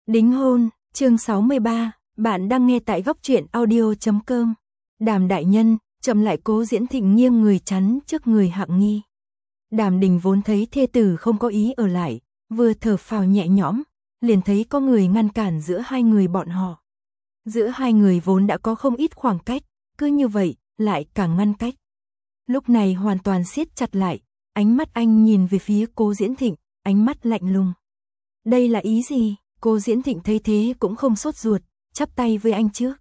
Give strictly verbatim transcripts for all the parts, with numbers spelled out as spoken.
Đính hôn, chương sáu mươi ba, bạn đang nghe tại góc truyện audio chấm com. Đàm đại nhân, chậm lại. Cố Diễn Thịnh nghiêng người chắn trước người Hạng Nghi. Đàm Đình vốn thấy thê tử không có ý ở lại, vừa thở phào nhẹ nhõm, liền thấy có người ngăn cản giữa hai người bọn họ. Giữa hai người vốn đã có không ít khoảng cách, cứ như vậy, lại càng ngăn cách. Lúc này hoàn toàn siết chặt lại, ánh mắt anh nhìn về phía Cố Diễn Thịnh, ánh mắt lạnh lùng. Đây là ý gì? Cố Diễn Thịnh thấy thế cũng không sốt ruột, chắp tay với anh trước.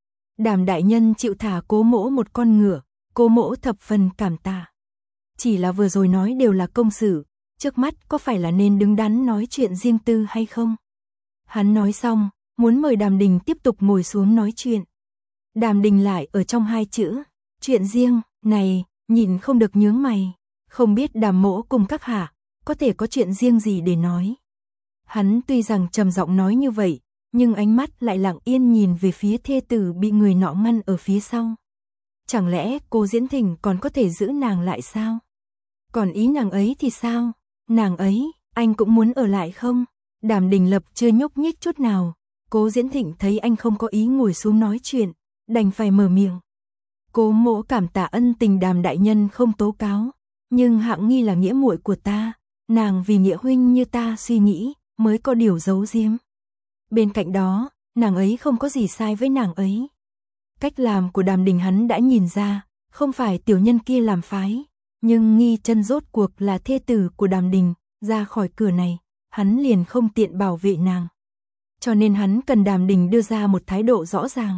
Đàm đại nhân chịu thả Cố mỗ một con ngựa, Cố mỗ thập phần cảm tạ. Chỉ là vừa rồi nói đều là công sự, trước mắt có phải là nên đứng đắn nói chuyện riêng tư hay không? Hắn nói xong, muốn mời Đàm Đình tiếp tục ngồi xuống nói chuyện. Đàm Đình lại ở trong hai chữ, chuyện riêng, này, nhìn không được nhướng mày. Không biết Đàm mỗ cùng các hạ, có thể có chuyện riêng gì để nói. Hắn tuy rằng trầm giọng nói như vậy, nhưng ánh mắt lại lặng yên nhìn về phía thê tử bị người nọ ngăn ở phía sau. Chẳng lẽ Cố Diễn Thịnh còn có thể giữ nàng lại sao? Còn ý nàng ấy thì sao? Nàng ấy, anh cũng muốn ở lại không? Đàm Đình Lập chưa nhúc nhích chút nào. Cố Diễn Thịnh thấy anh không có ý ngồi xuống nói chuyện, đành phải mở miệng. Cố mỗ cảm tạ ân tình Đàm đại nhân không tố cáo, nhưng Hạng Nghi là nghĩa muội của ta, nàng vì nghĩa huynh như ta suy nghĩ, mới có điều giấu giếm. Bên cạnh đó, nàng ấy không có gì sai với nàng ấy. Cách làm của Đàm Đình hắn đã nhìn ra, không phải tiểu nhân kia làm phái, nhưng Nghi chân rốt cuộc là thê tử của Đàm Đình, ra khỏi cửa này, hắn liền không tiện bảo vệ nàng. Cho nên hắn cần Đàm Đình đưa ra một thái độ rõ ràng.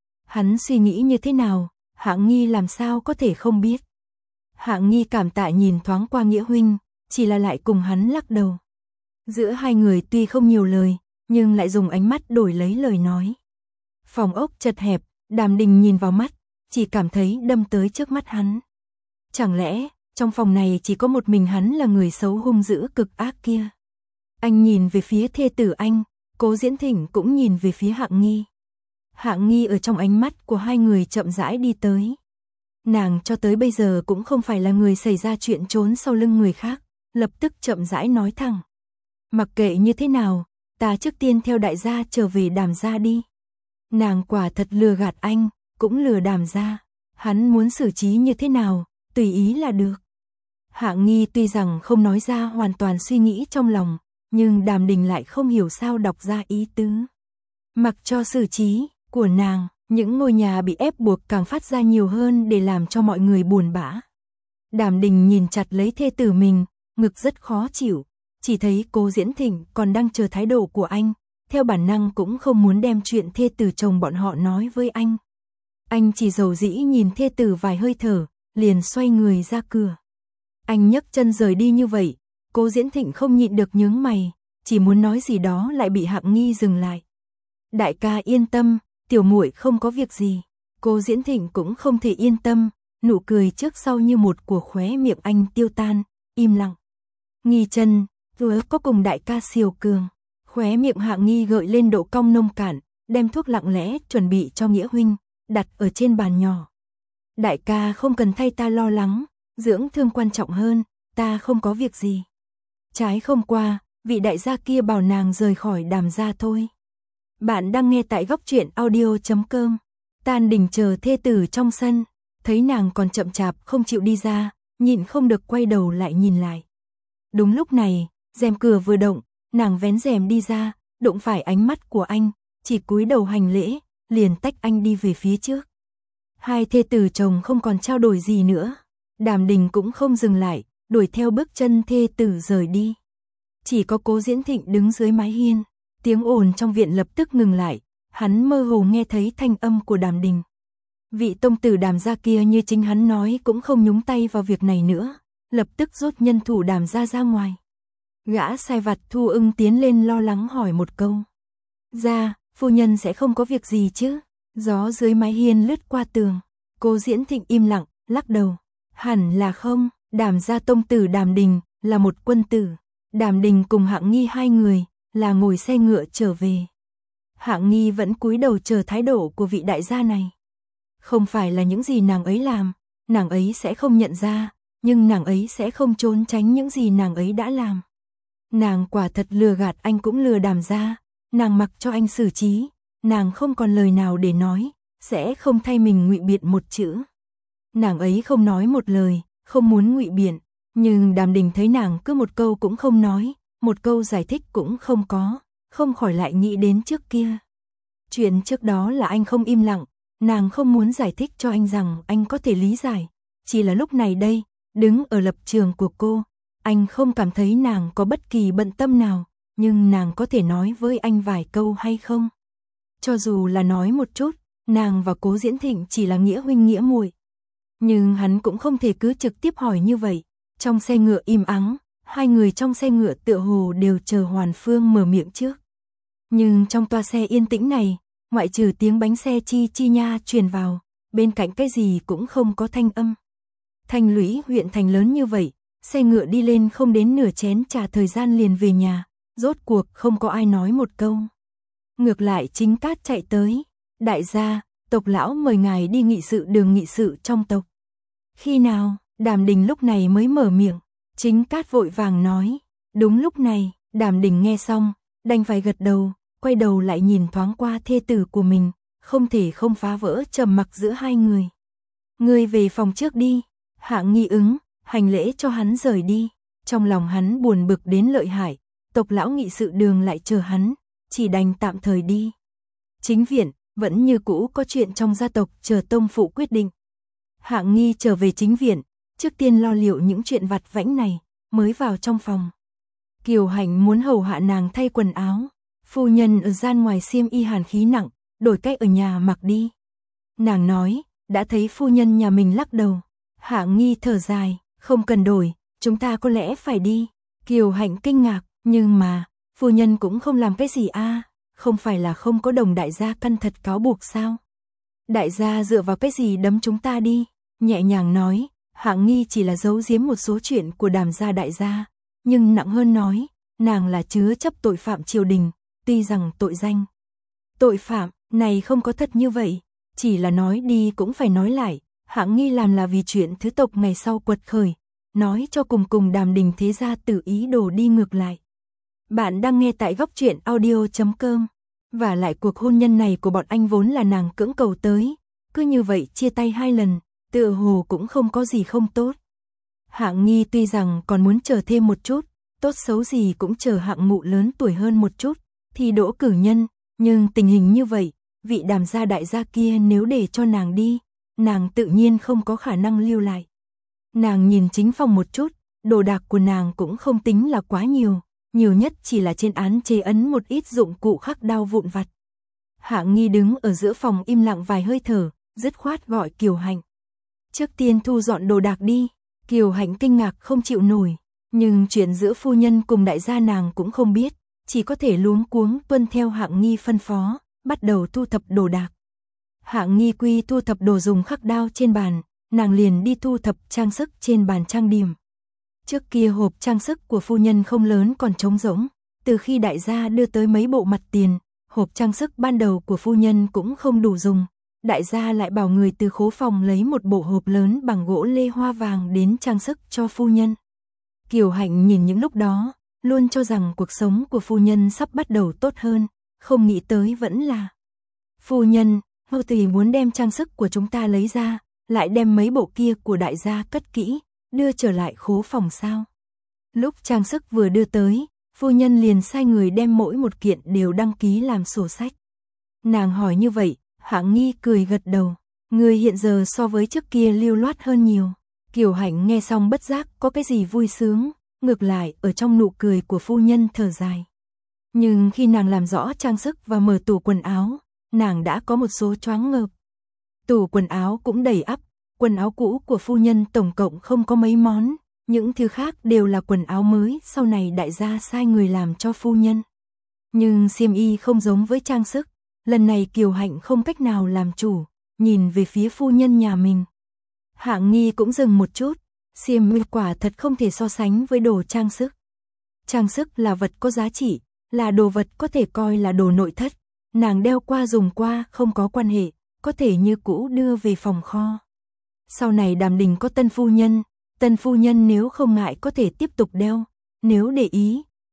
Hắn suy nghĩ như thế nào, Hạng Nghi làm sao có thể không biết. Hạng Nghi cảm tạ nhìn thoáng qua nghĩa huynh, chỉ là lại cùng hắn lắc đầu. Giữa hai người tuy không nhiều lời, nhưng lại dùng ánh mắt đổi lấy lời nói. Phòng ốc chật hẹp, Đàm Đình nhìn vào mắt, chỉ cảm thấy đâm tới trước mắt hắn. Chẳng lẽ, trong phòng này chỉ có một mình hắn là người xấu hung dữ cực ác kia? Anh nhìn về phía thê tử anh, Cố Diễn Thịnh cũng nhìn về phía Hạng Nghi. Hạng Nghi ở trong ánh mắt của hai người chậm rãi đi tới. Nàng cho tới bây giờ cũng không phải là người xảy ra chuyện trốn sau lưng người khác, lập tức chậm rãi nói thẳng. Mặc kệ như thế nào, ta trước tiên theo đại gia trở về Đàm gia đi. Nàng quả thật lừa gạt anh, cũng lừa Đàm gia. Hắn muốn xử trí như thế nào, tùy ý là được. Hạng Nghi tuy rằng không nói ra hoàn toàn suy nghĩ trong lòng, nhưng Đàm Đình lại không hiểu sao đọc ra ý tứ. Mặc cho xử trí của nàng, những ngôi nhà bị ép buộc càng phát ra nhiều hơn để làm cho mọi người buồn bã. Đàm Đình nhìn chặt lấy thê tử mình, ngực rất khó chịu. Chỉ thấy Cố Diễn Thịnh còn đang chờ thái độ của anh, theo bản năng cũng không muốn đem chuyện thê tử chồng bọn họ nói với anh. Anh chỉ dầu dĩ nhìn thê tử vài hơi thở, liền xoay người ra cửa. Anh nhấc chân rời đi như vậy, Cố Diễn Thịnh không nhịn được nhướng mày, chỉ muốn nói gì đó lại bị Hạng Nghi dừng lại. Đại ca yên tâm, tiểu muội không có việc gì. Cố Diễn Thịnh cũng không thể yên tâm, nụ cười trước sau như một của khóe miệng anh tiêu tan, im lặng. Nghi chân, vừa có cùng đại ca siêu cường. Khóe miệng Hạng Nghi gợi lên độ cong nông cạn, đem thuốc lặng lẽ chuẩn bị cho nghĩa huynh, đặt ở trên bàn nhỏ. Đại ca không cần thay ta lo lắng, dưỡng thương quan trọng hơn, ta không có việc gì. Trái không qua, vị đại gia kia bảo nàng rời khỏi Đàm gia thôi. Bạn đang nghe tại góc truyện audio chấm com. Tan Đình chờ thê tử trong sân, thấy nàng còn chậm chạp không chịu đi ra, nhịn không được quay đầu lại nhìn lại. Đúng lúc này, rèm cửa vừa động, nàng vén rèm đi ra, đụng phải ánh mắt của anh, chỉ cúi đầu hành lễ, liền tách anh đi về phía trước. Hai thê tử chồng không còn trao đổi gì nữa, Đàm Đình cũng không dừng lại, đuổi theo bước chân thê tử rời đi. Chỉ có Cố Diễn Thịnh đứng dưới mái hiên, tiếng ồn trong viện lập tức ngừng lại, hắn mơ hồ nghe thấy thanh âm của Đàm Đình. Vị tông tử Đàm gia kia như chính hắn nói cũng không nhúng tay vào việc này nữa, lập tức rút nhân thủ Đàm gia ra ngoài. Gã sai vặt Thu Ưng tiến lên lo lắng hỏi một câu. Gia, phu nhân sẽ không có việc gì chứ? Gió dưới mái hiên lướt qua tường. Cố Diễn Thịnh im lặng, lắc đầu. Hẳn là không, Đàm gia tông tử Đàm Đình là một quân tử. Đàm Đình cùng Hạng Nghi hai người là ngồi xe ngựa trở về. Hạng Nghi vẫn cúi đầu chờ thái độ của vị đại gia này. Không phải là những gì nàng ấy làm, nàng ấy sẽ không nhận ra, nhưng nàng ấy sẽ không trốn tránh những gì nàng ấy đã làm. Nàng quả thật lừa gạt anh cũng lừa Đàm gia, nàng mặc cho anh xử trí, nàng không còn lời nào để nói, sẽ không thay mình ngụy biện một chữ. Nàng ấy không nói một lời, không muốn ngụy biện, nhưng Đàm Đình thấy nàng cứ một câu cũng không nói, một câu giải thích cũng không có, không khỏi lại nghĩ đến trước kia. Chuyện trước đó là anh không im lặng, nàng không muốn giải thích cho anh rằng anh có thể lý giải, chỉ là lúc này đây, đứng ở lập trường của cô, anh không cảm thấy nàng có bất kỳ bận tâm nào, nhưng nàng có thể nói với anh vài câu hay không? Cho dù là nói một chút, nàng và Cố Diễn Thịnh chỉ là nghĩa huynh nghĩa muội, nhưng hắn cũng không thể cứ trực tiếp hỏi như vậy. Trong xe ngựa im ắng, hai người trong xe ngựa tựa hồ đều chờ Hoàn Phương mở miệng trước. Nhưng trong toa xe yên tĩnh này, ngoại trừ tiếng bánh xe chi chi nha truyền vào, bên cạnh cái gì cũng không có thanh âm. Thành Lũy huyện thành lớn như vậy, xe ngựa đi lên không đến nửa chén trà thời gian liền về nhà, rốt cuộc không có ai nói một câu. Ngược lại Chính Cát chạy tới, đại gia, tộc lão mời ngài đi nghị sự đường nghị sự trong tộc. Khi nào? Đàm Đình lúc này mới mở miệng, Chính Cát vội vàng nói, đúng lúc này, Đàm Đình nghe xong, đành phải gật đầu, quay đầu lại nhìn thoáng qua thê tử của mình, không thể không phá vỡ trầm mặc giữa hai người. Ngươi về phòng trước đi, Hạng Nghi ứng, hành lễ cho hắn rời đi, trong lòng hắn buồn bực đến lợi hại, tộc lão nghị sự đường lại chờ hắn, chỉ đành tạm thời đi. Chính viện, vẫn như cũ có chuyện trong gia tộc chờ tông phụ quyết định. Hạng Nghi trở về chính viện, trước tiên lo liệu những chuyện vặt vãnh này, mới vào trong phòng. Kiều Hạnh muốn hầu hạ nàng thay quần áo, phu nhân ở gian ngoài xiêm y hàn khí nặng, đổi cách ở nhà mặc đi. Nàng nói, đã thấy phu nhân nhà mình lắc đầu. Hạng Nghi thở dài, không cần đổi, chúng ta có lẽ phải đi. Kiều Hạnh kinh ngạc, nhưng mà, phu nhân cũng không làm cái gì a, à, không phải là không có Đồng đại gia căn thật cáo buộc sao? Đại gia dựa vào cái gì đấm chúng ta đi? Nhẹ nhàng nói, Hạng Nghi chỉ là giấu giếm một số chuyện của Đàm gia đại gia, nhưng nặng hơn nói, nàng là chứa chấp tội phạm triều đình, tuy rằng tội danh tội phạm này không có thật như vậy, chỉ là nói đi cũng phải nói lại, Hạng Nghi làm là vì chuyện thứ tộc ngày sau quật khởi, nói cho cùng cùng Đàm Đình thế gia tự ý đồ đi ngược lại. Bạn đang nghe tại góc truyện audio chấm com. Và lại cuộc hôn nhân này của bọn anh vốn là nàng cưỡng cầu tới, cứ như vậy chia tay hai lần, tựa hồ cũng không có gì không tốt. Hạng Nghi tuy rằng còn muốn chờ thêm một chút, tốt xấu gì cũng chờ Hạng Mụ lớn tuổi hơn một chút, thì đỗ cử nhân, nhưng tình hình như vậy, vị Đàm gia đại gia kia nếu để cho nàng đi, nàng tự nhiên không có khả năng lưu lại. Nàng nhìn chính phòng một chút, đồ đạc của nàng cũng không tính là quá nhiều, nhiều nhất chỉ là trên án chế ấn một ít dụng cụ khắc đao vụn vặt. Hạng Nghi đứng ở giữa phòng im lặng vài hơi thở, dứt khoát gọi Kiều Hạnh. Trước tiên thu dọn đồ đạc đi. Kiều Hạnh kinh ngạc không chịu nổi, nhưng chuyện giữa phu nhân cùng đại gia nàng cũng không biết, chỉ có thể luống cuống tuân theo Hạng Nghi phân phó, bắt đầu thu thập đồ đạc. Hạng Nghi quy thu thập đồ dùng khắc đao trên bàn, nàng liền đi thu thập trang sức trên bàn trang điểm. Trước kia hộp trang sức của phu nhân không lớn còn trống rỗng, từ khi đại gia đưa tới mấy bộ mặt tiền, hộp trang sức ban đầu của phu nhân cũng không đủ dùng. Đại gia lại bảo người từ khố phòng lấy một bộ hộp lớn bằng gỗ lê hoa vàng đến trang sức cho phu nhân. Kiều Hạnh nhìn những lúc đó, luôn cho rằng cuộc sống của phu nhân sắp bắt đầu tốt hơn, không nghĩ tới vẫn là phu nhân, Mâu Tùy muốn đem trang sức của chúng ta lấy ra, lại đem mấy bộ kia của đại gia cất kỹ, đưa trở lại khố phòng sao. Lúc trang sức vừa đưa tới, phu nhân liền sai người đem mỗi một kiện đều đăng ký làm sổ sách. Nàng hỏi như vậy, Hạng Nghi cười gật đầu, người hiện giờ so với trước kia lưu loát hơn nhiều. Kiều Hạnh nghe xong bất giác có cái gì vui sướng, ngược lại ở trong nụ cười của phu nhân thở dài. Nhưng khi nàng làm rõ trang sức và mở tủ quần áo, nàng đã có một số choáng ngợp. Tủ quần áo cũng đầy ắp, quần áo cũ của phu nhân tổng cộng không có mấy món, những thứ khác đều là quần áo mới sau này đại gia sai người làm cho phu nhân. Nhưng xiêm y không giống với trang sức, lần này Kiều Hạnh không cách nào làm chủ, nhìn về phía phu nhân nhà mình. Hạng Nghi cũng dừng một chút, xiêm y quả thật không thể so sánh với đồ trang sức. Trang sức là vật có giá trị, là đồ vật có thể coi là đồ nội thất, nàng đeo qua dùng qua không có quan hệ, có thể như cũ đưa về phòng kho. Sau này Đàm Đình có tân phu nhân, tân phu nhân nếu không ngại có thể tiếp tục đeo, nếu để ý,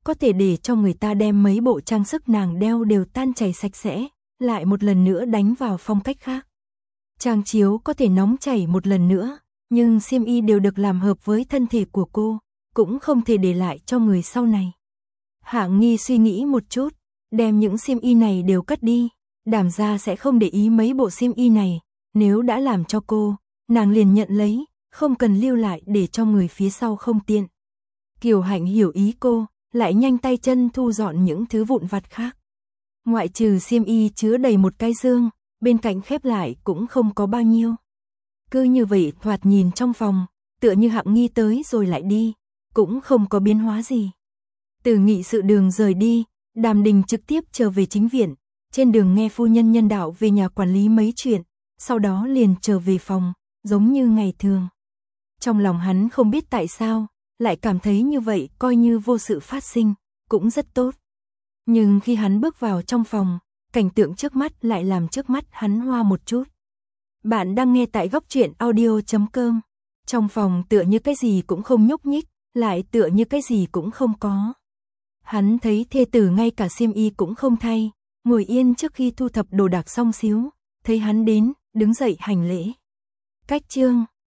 có thể để cho người ta đem mấy bộ trang sức nàng đeo đều tan chảy sạch sẽ, lại một lần nữa đánh vào phong cách khác. Trang chiếu có thể nóng chảy một lần nữa, nhưng xiêm y đều được làm hợp với thân thể của cô, cũng không thể để lại cho người sau này. Hạ Nghi suy nghĩ một chút, đem những xiêm y này đều cất đi, Đàm gia sẽ không để ý mấy bộ xiêm y này, nếu đã làm cho cô, nàng liền nhận lấy, không cần lưu lại để cho người phía sau không tiện. Kiều Hạnh hiểu ý cô, lại nhanh tay chân thu dọn những thứ vụn vặt khác. Ngoại trừ xiêm y chứa đầy một cái dương, bên cạnh khép lại cũng không có bao nhiêu. Cứ như vậy thoạt nhìn trong phòng, tựa như Hạng Nghi tới rồi lại đi, cũng không có biến hóa gì. Từ nghị sự đường rời đi, Đàm Đình trực tiếp trở về chính viện, trên đường nghe phu nhân nhân đạo về nhà quản lý mấy chuyện, sau đó liền trở về phòng, giống như ngày thường. Trong lòng hắn không biết tại sao, lại cảm thấy như vậy coi như vô sự phát sinh, cũng rất tốt. Nhưng khi hắn bước vào trong phòng, cảnh tượng trước mắt lại làm trước mắt hắn hoa một chút. Bạn đang nghe tại góc truyện audio chấm com. Trong phòng tựa như cái gì cũng không nhúc nhích, lại tựa như cái gì cũng không có. Hắn thấy thê tử ngay cả xiêm y cũng không thay, ngồi yên trước khi thu thập đồ đạc xong xíu, thấy hắn đến, đứng dậy hành lễ. Cách chương